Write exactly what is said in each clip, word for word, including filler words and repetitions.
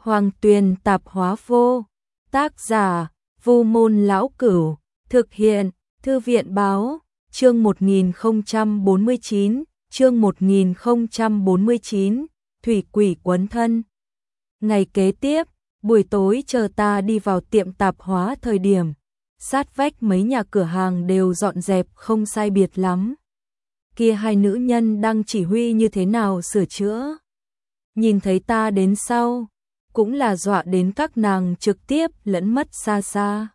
Hoàng Tuyền tạp hóa vô. Tác giả: Vu Môn Lão Cửu. Thực hiện: Thư viện báo. Chương một nghìn không trăm bốn mươi chín, chương một nghìn không trăm bốn mươi chín, thủy quỷ quấn thân. Ngày kế tiếp, buổi tối chờ ta đi vào tiệm tạp hóa thời điểm, sát vách mấy nhà cửa hàng đều dọn dẹp không sai biệt lắm. Kia hai nữ nhân đang chỉ huy như thế nào sửa chữa. Nhìn thấy ta đến sau, cũng là dọa đến các nàng trực tiếp lẫn mất xa xa.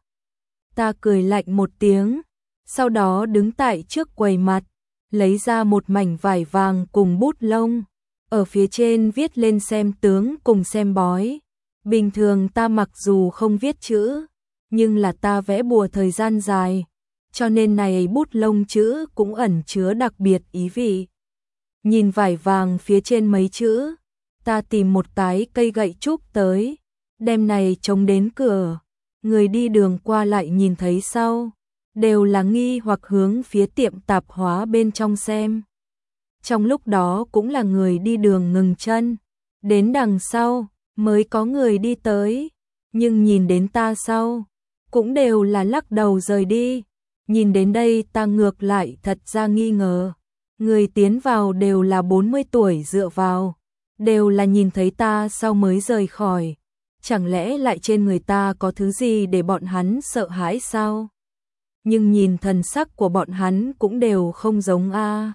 Ta cười lạnh một tiếng, sau đó đứng tại trước quầy mặt, lấy ra một mảnh vải vàng cùng bút lông, ở phía trên viết lên xem tướng cùng xem bói. Bình thường ta mặc dù không viết chữ, nhưng là ta vẽ bùa thời gian dài, cho nên này bút lông chữ cũng ẩn chứa đặc biệt ý vị. Nhìn vải vàng phía trên mấy chữ, ta tìm một cái cây gậy trúc tới, đem này chống đến cửa. Người đi đường qua lại nhìn thấy sau, đều là nghi hoặc hướng phía tiệm tạp hóa bên trong xem. Trong lúc đó cũng là người đi đường ngừng chân, đến đằng sau mới có người đi tới, nhưng nhìn đến ta sau, cũng đều là lắc đầu rời đi. Nhìn đến đây ta ngược lại thật ra nghi ngờ, người tiến vào đều là bốn mươi tuổi dựa vào, đều là nhìn thấy ta sau mới rời khỏi. Chẳng lẽ lại trên người ta có thứ gì để bọn hắn sợ hãi sao? Nhưng nhìn thần sắc của bọn hắn cũng đều không giống a.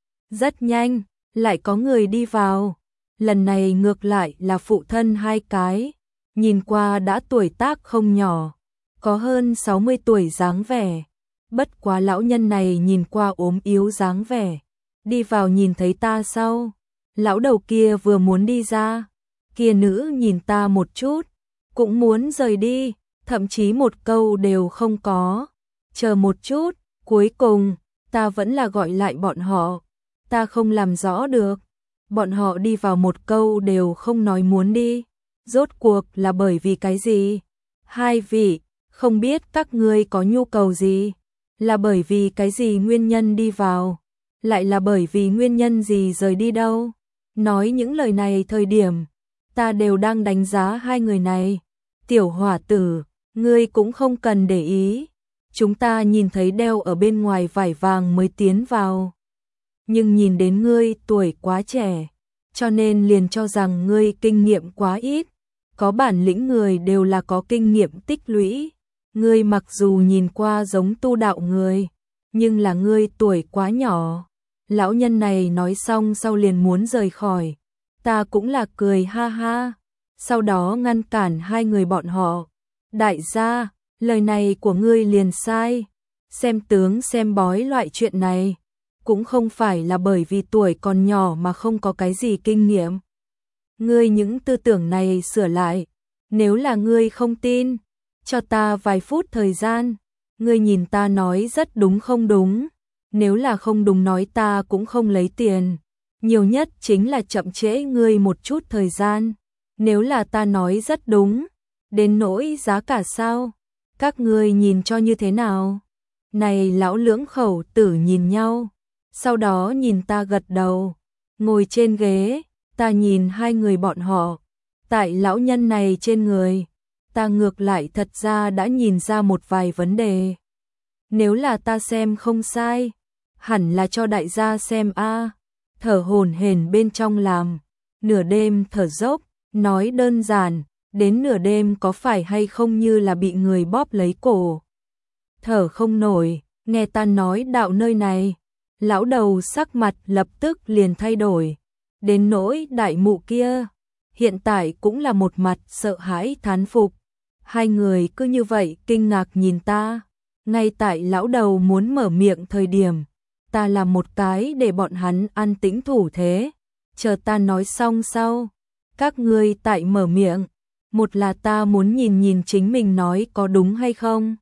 Rất nhanh, lại có người đi vào. Lần này ngược lại là phụ thân hai cái, nhìn qua đã tuổi tác không nhỏ, có hơn sáu mươi tuổi dáng vẻ. Bất quá lão nhân này nhìn qua ốm yếu dáng vẻ. Đi vào nhìn thấy ta sau, lão đầu kia vừa muốn đi ra, kia nữ nhìn ta một chút, cũng muốn rời đi, thậm chí một câu đều không có. Chờ một chút, cuối cùng, ta vẫn là gọi lại bọn họ. Ta không làm rõ được, bọn họ đi vào một câu đều không nói muốn đi. Rốt cuộc là bởi vì cái gì? Hai vị, không biết các ngươi có nhu cầu gì? Là bởi vì cái gì nguyên nhân đi vào? Lại là bởi vì nguyên nhân gì rời đi đâu? Nói những lời này thời điểm, ta đều đang đánh giá hai người này. Tiểu hỏa tử, ngươi cũng không cần để ý. Chúng ta nhìn thấy đeo ở bên ngoài vải vàng mới tiến vào. Nhưng nhìn đến ngươi tuổi quá trẻ, cho nên liền cho rằng ngươi kinh nghiệm quá ít. Có bản lĩnh người đều là có kinh nghiệm tích lũy. Ngươi mặc dù nhìn qua giống tu đạo người, nhưng là ngươi tuổi quá nhỏ. Lão nhân này nói xong sau liền muốn rời khỏi. Ta cũng là cười ha ha, sau đó ngăn cản hai người bọn họ. Đại gia, lời này của ngươi liền sai. Xem tướng xem bói loại chuyện này, cũng không phải là bởi vì tuổi còn nhỏ mà không có cái gì kinh nghiệm. Ngươi những tư tưởng này sửa lại. Nếu là ngươi không tin, cho ta vài phút thời gian. Ngươi nhìn ta nói rất đúng không đúng. Nếu là không đúng nói ta cũng không lấy tiền. Nhiều nhất chính là chậm trễ ngươi một chút thời gian. Nếu là ta nói rất đúng, đến nỗi giá cả sao? Các ngươi nhìn cho như thế nào? Này lão lưỡng khẩu tử nhìn nhau, sau đó nhìn ta gật đầu, ngồi trên ghế, ta nhìn hai người bọn họ. Tại lão nhân này trên người, ta ngược lại thật ra đã nhìn ra một vài vấn đề. Nếu là ta xem không sai, hẳn là cho đại gia xem a. Thở hổn hển bên trong làm, nửa đêm thở dốc, nói đơn giản, đến nửa đêm có phải hay không như là bị người bóp lấy cổ. Thở không nổi, nghe ta nói đạo nơi này, lão đầu sắc mặt lập tức liền thay đổi. Đến nỗi đại mụ kia, hiện tại cũng là một mặt sợ hãi thán phục. Hai người cứ như vậy kinh ngạc nhìn ta. Ngay tại lão đầu muốn mở miệng thời điểm, ta làm một cái để bọn hắn an tĩnh thủ thế. Chờ ta nói xong sau, các ngươi tại mở miệng. Một là ta muốn nhìn nhìn chính mình nói có đúng hay không.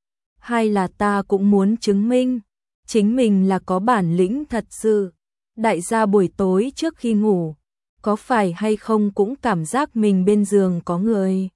Hai là ta cũng muốn chứng minh chính mình là có bản lĩnh thật sự. Đại gia buổi tối trước khi ngủ, có phải hay không cũng cảm giác mình bên giường có người.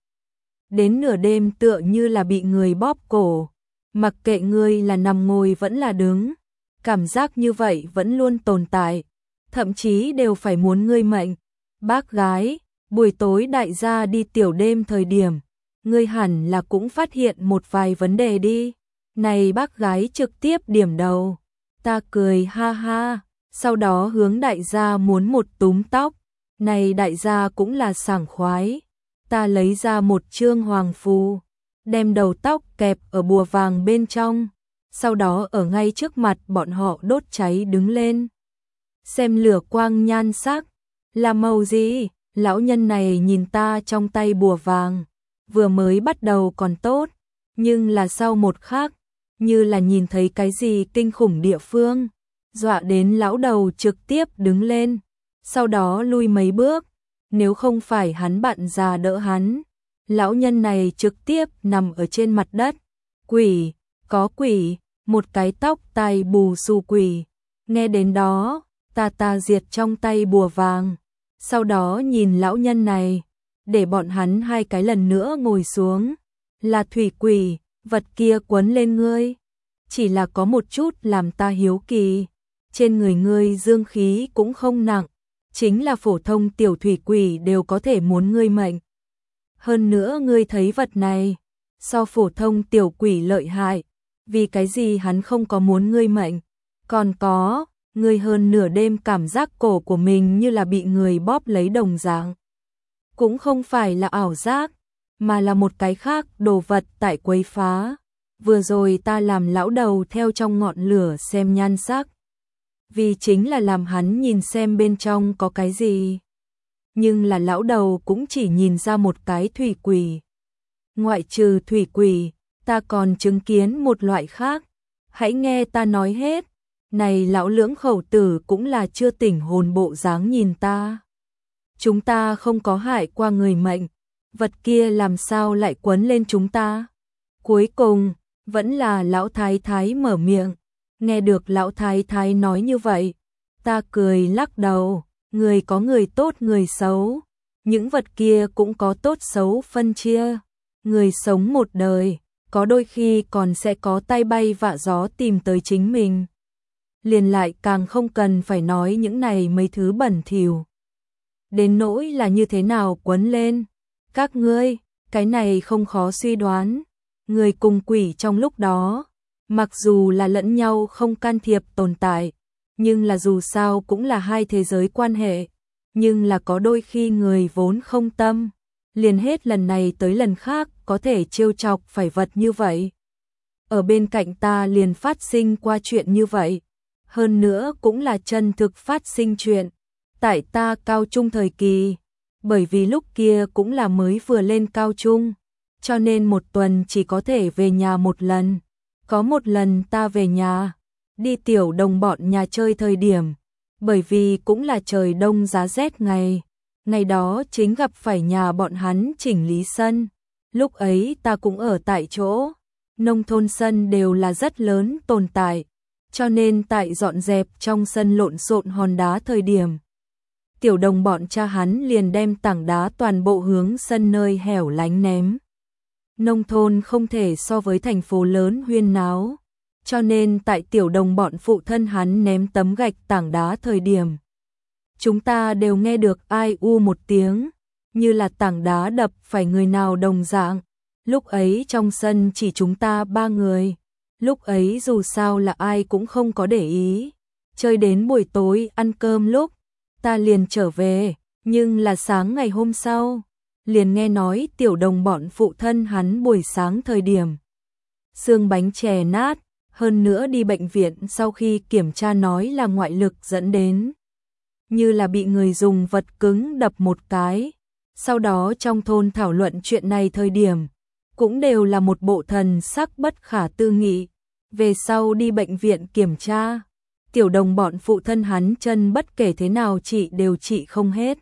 Đến nửa đêm tựa như là bị người bóp cổ. Mặc kệ ngươi là nằm ngồi vẫn là đứng, cảm giác như vậy vẫn luôn tồn tại, thậm chí đều phải muốn ngươi mệnh. Bác gái, Buổi tối đại gia đi tiểu đêm thời điểm, ngươi hẳn là cũng phát hiện một vài vấn đề đi. Này bác gái trực tiếp điểm đầu. Ta cười ha ha, sau đó hướng đại gia muốn một túm tóc. Này đại gia cũng là sảng khoái. Ta lấy ra một chương hoàng phù, đem đầu tóc kẹp ở bùa vàng bên trong, sau đó ở ngay trước mặt bọn họ đốt cháy đứng lên. Xem lửa quang nhan sắc, là màu gì? Lão nhân này nhìn ta trong tay bùa vàng, vừa mới bắt đầu còn tốt, nhưng là sau một khắc, như là nhìn thấy cái gì kinh khủng địa phương, dọa đến lão đầu trực tiếp đứng lên, sau đó lui mấy bước, nếu không phải hắn bạn già đỡ hắn, lão nhân này trực tiếp nằm ở trên mặt đất. Quỷ, có quỷ, một cái tóc tai bù xù quỷ. Nghe đến đó, ta ta diệt trong tay bùa vàng, sau đó nhìn lão nhân này, để bọn hắn hai cái lần nữa ngồi xuống. Là thủy quỷ, vật kia quấn lên ngươi, chỉ là có một chút làm ta hiếu kỳ, trên người ngươi dương khí cũng không nặng, chính là phổ thông tiểu thủy quỷ đều có thể muốn ngươi mệnh. Hơn nữa ngươi thấy vật này, so phổ thông tiểu quỷ lợi hại, vì cái gì hắn không có muốn ngươi mệnh, còn có, ngươi hơn nửa đêm cảm giác cổ của mình như là bị người bóp lấy đồng dạng. Cũng không phải là ảo giác, mà là một cái khác đồ vật tại quấy phá. Vừa rồi ta làm lão đầu theo trong ngọn lửa xem nhan sắc, vì chính là làm hắn nhìn xem bên trong có cái gì. Nhưng là lão đầu cũng chỉ nhìn ra một cái thủy quỷ. Ngoại trừ thủy quỷ, ta còn chứng kiến một loại khác. Hãy nghe ta nói hết. Này lão lưỡng khẩu tử cũng là chưa tỉnh hồn bộ dáng nhìn ta. Chúng ta không có hại qua người mệnh, vật kia làm sao lại quấn lên chúng ta. Cuối cùng, vẫn là lão thái thái mở miệng. Nghe được lão thái thái nói như vậy, ta cười lắc đầu, người có người tốt người xấu, những vật kia cũng có tốt xấu phân chia. Người sống một đời, có đôi khi còn sẽ có tai bay vạ gió tìm tới chính mình. Liền lại càng không cần phải nói những này mấy thứ bẩn thỉu. Đến nỗi là như thế nào quấn lên, các ngươi, cái này không khó suy đoán. Người cùng quỷ trong lúc đó, mặc dù là lẫn nhau không can thiệp tồn tại, nhưng là dù sao cũng là hai thế giới quan hệ, nhưng là có đôi khi người vốn không tâm, liền hết lần này tới lần khác có thể trêu chọc phải vật như vậy. Ở bên cạnh ta liền phát sinh qua chuyện như vậy, hơn nữa cũng là chân thực phát sinh chuyện, tại ta cao trung thời kỳ, bởi vì lúc kia cũng là mới vừa lên cao trung, cho nên một tuần chỉ có thể về nhà một lần. Có một lần ta về nhà, đi tiểu đồng bọn nhà chơi thời điểm, bởi vì cũng là trời đông giá rét ngày, ngày đó chính gặp phải nhà bọn hắn chỉnh lý sân, lúc ấy ta cũng ở tại chỗ, nông thôn sân đều là rất lớn tồn tại, cho nên tại dọn dẹp trong sân lộn xộn hòn đá thời điểm, tiểu đồng bọn cha hắn liền đem tảng đá toàn bộ hướng sân nơi hẻo lánh ném. Nông thôn không thể so với thành phố lớn huyên náo, cho nên tại tiểu đồng bọn phụ thân hắn ném tấm gạch tảng đá thời điểm, chúng ta đều nghe được ai u một tiếng, như là tảng đá đập phải người nào đồng dạng. Lúc ấy trong sân chỉ chúng ta ba người, lúc ấy dù sao là ai cũng không có để ý, chơi đến buổi tối ăn cơm lúc, ta liền trở về, nhưng là sáng ngày hôm sau, liền nghe nói tiểu đồng bọn phụ thân hắn buổi sáng thời điểm xương bánh chè nát, hơn nữa đi bệnh viện sau khi kiểm tra nói là ngoại lực dẫn đến, như là bị người dùng vật cứng đập một cái. Sau đó trong thôn thảo luận chuyện này thời điểm, cũng đều là một bộ thần sắc bất khả tư nghị. Về sau đi bệnh viện kiểm tra, tiểu đồng bọn phụ thân hắn chân bất kể thế nào trị đều trị không hết.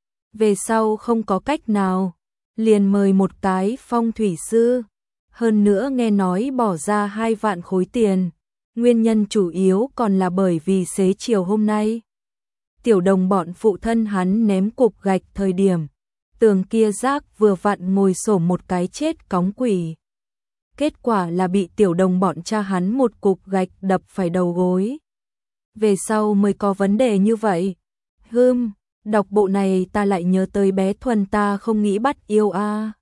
Về sau không có cách nào, liền mời một cái phong thủy sư, hơn nữa nghe nói bỏ ra hai vạn khối tiền, nguyên nhân chủ yếu còn là bởi vì xế chiều hôm nay. Tiểu đồng bọn phụ thân hắn ném cục gạch thời điểm, tường kia rác vừa vặn ngồi xổm một cái chết cóng quỷ. Kết quả là bị tiểu đồng bọn cha hắn một cục gạch đập phải đầu gối. Về sau mới có vấn đề như vậy. Hưm, Đọc bộ này ta lại nhớ tới bé Thuần ta không nghĩ bắt yêu a.